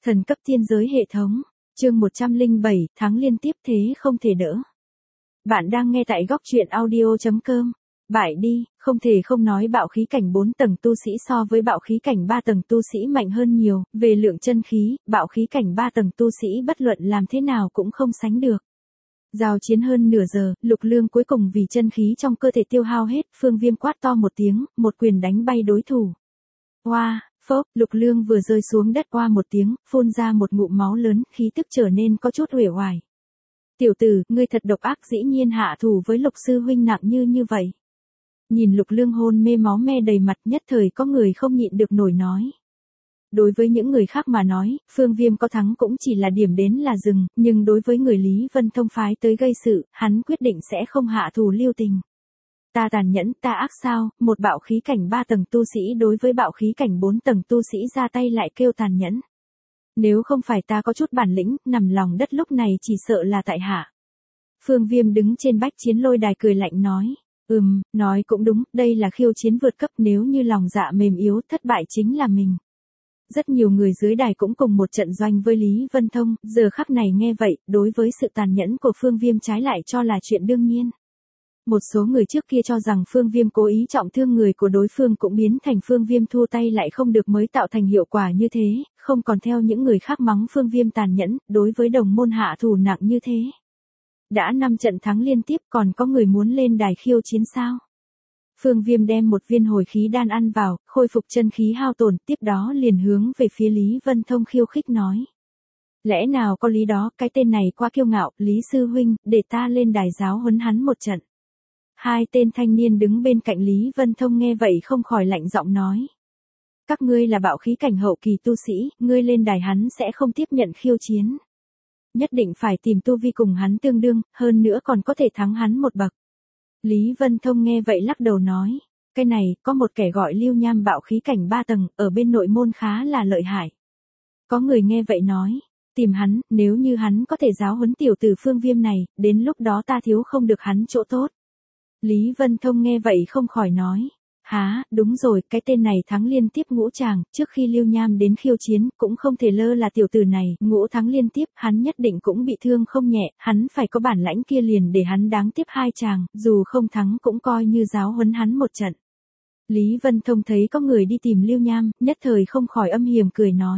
Thần cấp tiên giới hệ thống, chương 107, tháng liên tiếp thế không thể đỡ. Bạn đang nghe tại góc truyện audio.com. Bại đi, không thể không nói bạo khí cảnh 4 tầng tu sĩ so với bạo khí cảnh 3 tầng tu sĩ mạnh hơn nhiều, về lượng chân khí, bạo khí cảnh 3 tầng tu sĩ bất luận làm thế nào cũng không sánh được. Giao chiến hơn nửa giờ, Lục Lương cuối cùng vì chân khí trong cơ thể tiêu hao hết, Phương Viêm quát to một tiếng, một quyền đánh bay đối thủ. Oa, phốc, Lục Lương vừa rơi xuống đất oa một tiếng, phun ra một ngụm máu lớn, khí tức trở nên có chút uể oải. Tiểu tử, ngươi thật độc ác, dĩ nhiên hạ thủ với Lục sư huynh nặng như vậy. Nhìn Lục Lương hôn mê máu me đầy mặt, nhất thời có người không nhịn được nổi nói. Đối với những người khác mà nói, Phương Viêm có thắng cũng chỉ là điểm đến là dừng, nhưng đối với người Lý Vân Thông phái tới gây sự, hắn quyết định sẽ không hạ thủ lưu tình. Ta tàn nhẫn, ta ác sao, một bạo khí cảnh 3 tầng tu sĩ đối với bạo khí cảnh 4 tầng tu sĩ ra tay lại kêu tàn nhẫn. Nếu không phải ta có chút bản lĩnh, nằm lòng đất lúc này chỉ sợ là tại hạ. Phương Viêm đứng trên bách chiến lôi đài cười lạnh nói. Nói cũng đúng, đây là khiêu chiến vượt cấp, nếu như lòng dạ mềm yếu, thất bại chính là mình. Rất nhiều người dưới đài cũng cùng một trận doanh với Lý Vân Thông, giờ khắc này nghe vậy, đối với sự tàn nhẫn của Phương Viêm trái lại cho là chuyện đương nhiên. Một số người trước kia cho rằng Phương Viêm cố ý trọng thương người của đối phương cũng biến thành Phương Viêm thua tay lại không được mới tạo thành hiệu quả như thế, không còn theo những người khác mắng Phương Viêm tàn nhẫn, đối với đồng môn hạ thủ nặng như thế. Đã 5 trận thắng liên tiếp còn có người muốn lên đài khiêu chiến sao? Phương Viêm đem một viên hồi khí đan ăn vào, khôi phục chân khí hao tổn, tiếp đó liền hướng về phía Lý Vân Thông khiêu khích nói. Lẽ nào có lý đó, cái tên này quá kiêu ngạo, Lý sư huynh, để ta lên đài giáo huấn hắn một trận. Hai tên thanh niên đứng bên cạnh Lý Vân Thông nghe vậy không khỏi lạnh giọng nói. Các ngươi là bạo khí cảnh hậu kỳ tu sĩ, ngươi lên đài hắn sẽ không tiếp nhận khiêu chiến. Nhất định phải tìm tu vi cùng hắn tương đương, hơn nữa còn có thể thắng hắn một bậc. Lý Vân Thông nghe vậy lắc đầu nói. Cái này, có một kẻ gọi Lưu Nham bạo khí cảnh 3 tầng, ở bên nội môn khá là lợi hại. Có người nghe vậy nói. Tìm hắn, nếu như hắn có thể giáo huấn tiểu tử Phương Viêm này, đến lúc đó ta thiếu không được hắn chỗ tốt. Lý Vân Thông nghe vậy không khỏi nói. Há, đúng rồi, cái tên này thắng liên tiếp ngũ tràng, trước khi Lưu Nham đến khiêu chiến, cũng không thể lơ là tiểu tử này, ngũ thắng liên tiếp, hắn nhất định cũng bị thương không nhẹ, hắn phải có bản lãnh kia liền để hắn đáng tiếp 2 tràng, dù không thắng cũng coi như giáo huấn hắn một trận. Lý Vân Thông thấy có người đi tìm Lưu Nham, nhất thời không khỏi âm hiểm cười nói.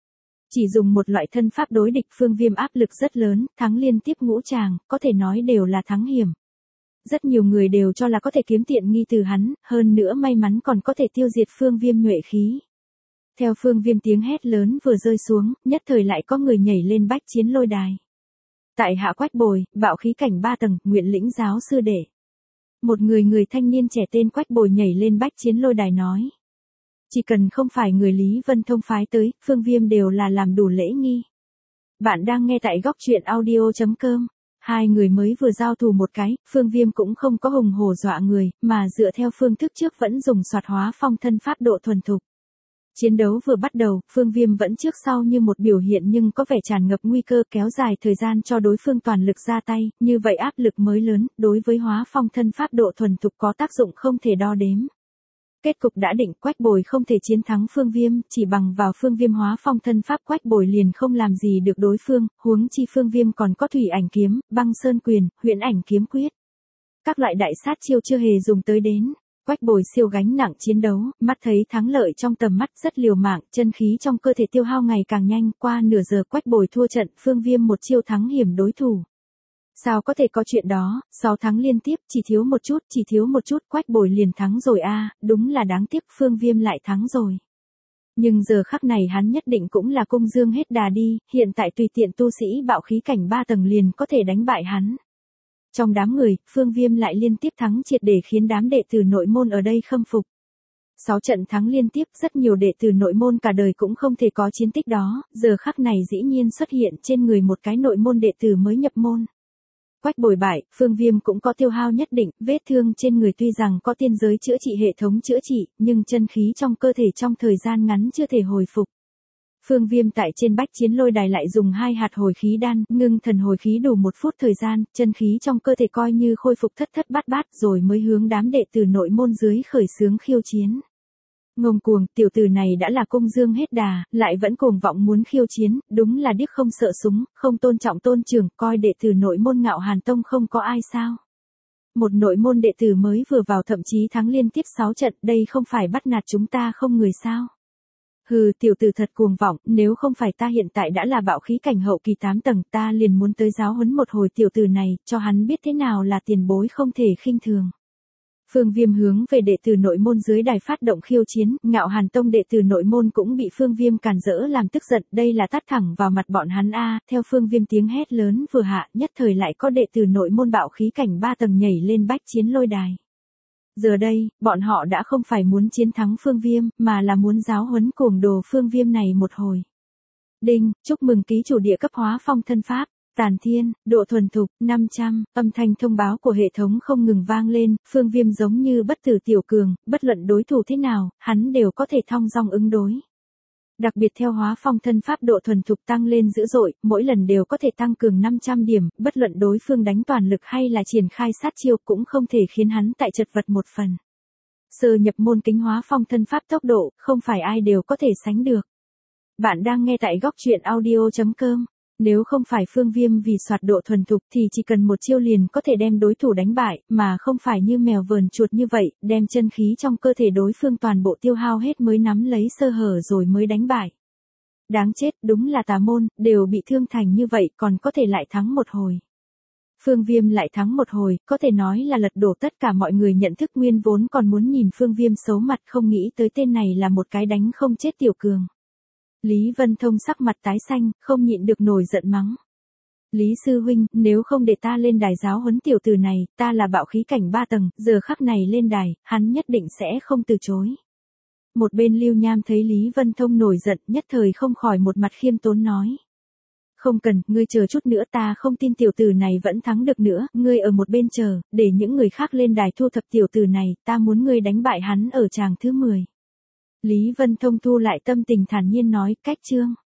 Chỉ dùng một loại thân pháp đối địch Phương Viêm áp lực rất lớn, thắng liên tiếp ngũ tràng, có thể nói đều là thắng hiểm. Rất nhiều người đều cho là có thể kiếm tiện nghi từ hắn, hơn nữa may mắn còn có thể tiêu diệt Phương Viêm nhuệ khí. Theo Phương Viêm tiếng hét lớn vừa rơi xuống, nhất thời lại có người nhảy lên bách chiến lôi đài. Tại hạ Quách Bồi, bạo khí cảnh 3 tầng, nguyện lĩnh giáo sư đệ. Một người thanh niên trẻ tên Quách Bồi nhảy lên bách chiến lôi đài nói. Chỉ cần không phải người Lý Vân Thông phái tới, Phương Viêm đều là làm đủ lễ nghi. Bạn đang nghe tại góc truyện audio.com. Hai người mới vừa giao thủ một cái, Phương Viêm cũng không có hùng hổ dọa người, mà dựa theo phương thức trước vẫn dùng soạt hóa phong thân pháp độ thuần thục. Chiến đấu vừa bắt đầu, Phương Viêm vẫn trước sau như một biểu hiện nhưng có vẻ tràn ngập nguy cơ kéo dài thời gian cho đối phương toàn lực ra tay, như vậy áp lực mới lớn, đối với hóa phong thân pháp độ thuần thục có tác dụng không thể đo đếm. Kết cục đã định, Quách Bồi không thể chiến thắng Phương Viêm, chỉ bằng vào Phương Viêm hóa phong thân pháp Quách Bồi liền không làm gì được đối phương, huống chi Phương Viêm còn có thủy ảnh kiếm, băng sơn quyền, huyễn ảnh kiếm quyết. Các loại đại sát chiêu chưa hề dùng tới đến. Quách Bồi siêu gánh nặng chiến đấu, mắt thấy thắng lợi trong tầm mắt rất liều mạng, chân khí trong cơ thể tiêu hao ngày càng nhanh, qua nửa giờ Quách Bồi thua trận, Phương Viêm một chiêu thắng hiểm đối thủ. Sao có thể có chuyện đó, 6 thắng liên tiếp, chỉ thiếu một chút, Quách Bồi liền thắng rồi a, đúng là đáng tiếc, Phương Viêm lại thắng rồi. Nhưng giờ khắc này hắn nhất định cũng là cung dương hết đà đi, hiện tại tùy tiện tu sĩ bạo khí cảnh 3 tầng liền có thể đánh bại hắn. Trong đám người, Phương Viêm lại liên tiếp thắng triệt để khiến đám đệ tử nội môn ở đây khâm phục. 6 trận thắng liên tiếp, rất nhiều đệ tử nội môn cả đời cũng không thể có chiến tích đó, giờ khắc này dĩ nhiên xuất hiện trên người một cái nội môn đệ tử mới nhập môn. Quách Bồi bại, Phương Viêm cũng có tiêu hao nhất định, vết thương trên người tuy rằng có tiên giới chữa trị hệ thống chữa trị, nhưng chân khí trong cơ thể trong thời gian ngắn chưa thể hồi phục. Phương Viêm tại trên bách chiến lôi đài lại dùng 2 hạt hồi khí đan, ngưng thần hồi khí đủ 1 phút thời gian, chân khí trong cơ thể coi như khôi phục thất bát bát rồi mới hướng đám đệ tử nội môn dưới khởi xướng khiêu chiến. Ngông cuồng, tiểu tử này đã là công dương hết đà, lại vẫn cuồng vọng muốn khiêu chiến, đúng là điếc không sợ súng, không tôn trọng tôn trưởng, coi đệ tử nội môn Ngạo Hàn Tông không có ai sao. Một nội môn đệ tử mới vừa vào thậm chí thắng liên tiếp 6 trận, đây không phải bắt nạt chúng ta không người sao. Hừ, tiểu tử thật cuồng vọng, nếu không phải ta hiện tại đã là bạo khí cảnh hậu kỳ 8 tầng, ta liền muốn tới giáo huấn một hồi tiểu tử này, cho hắn biết thế nào là tiền bối không thể khinh thường. Phương Viêm hướng về đệ tử nội môn dưới đài phát động khiêu chiến, Ngạo Hàn Tông đệ tử nội môn cũng bị Phương Viêm càn rỡ làm tức giận, đây là tát thẳng vào mặt bọn hắn a. Theo Phương Viêm tiếng hét lớn vừa hạ, nhất thời lại có đệ tử nội môn bạo khí cảnh 3 tầng nhảy lên bách chiến lôi đài. Giờ đây, bọn họ đã không phải muốn chiến thắng Phương Viêm, mà là muốn giáo huấn cuồng đồ Phương Viêm này một hồi. Đinh, chúc mừng ký chủ địa cấp hóa phong thân pháp. Tàn thiên, độ thuần thục, 500, âm thanh thông báo của hệ thống không ngừng vang lên, Phương Viêm giống như bất tử tiểu cường, bất luận đối thủ thế nào, hắn đều có thể thong dong ứng đối. Đặc biệt theo hóa phong thân pháp độ thuần thục tăng lên dữ dội, mỗi lần đều có thể tăng cường 500 điểm, bất luận đối phương đánh toàn lực hay là triển khai sát chiêu cũng không thể khiến hắn tại chật vật một phần. Sơ nhập môn kính hóa phong thân pháp tốc độ, không phải ai đều có thể sánh được. Bạn đang nghe tại góc truyện audio.com. Nếu không phải Phương Viêm vì soạt độ thuần thục thì chỉ cần một chiêu liền có thể đem đối thủ đánh bại, mà không phải như mèo vờn chuột như vậy, đem chân khí trong cơ thể đối phương toàn bộ tiêu hao hết mới nắm lấy sơ hở rồi mới đánh bại. Đáng chết, đúng là tà môn, đều bị thương thành như vậy còn có thể lại thắng một hồi. Phương Viêm lại thắng một hồi, có thể nói là lật đổ tất cả mọi người nhận thức nguyên vốn còn muốn nhìn Phương Viêm xấu mặt không nghĩ tới tên này là một cái đánh không chết tiểu cường. Lý Vân Thông sắc mặt tái xanh, không nhịn được nổi giận mắng. Lý sư huynh, nếu không để ta lên đài giáo huấn tiểu tử này, ta là bạo khí cảnh 3 tầng, giờ khắc này lên đài, hắn nhất định sẽ không từ chối. Một bên Lưu Nham thấy Lý Vân Thông nổi giận, nhất thời không khỏi một mặt khiêm tốn nói. Không cần, ngươi chờ chút nữa, ta không tin tiểu tử này vẫn thắng được nữa, ngươi ở một bên chờ, để những người khác lên đài thu thập tiểu tử này, ta muốn ngươi đánh bại hắn ở tràng thứ 10. Lý Vân Thông thu lại tâm tình thản nhiên nói, cách chương.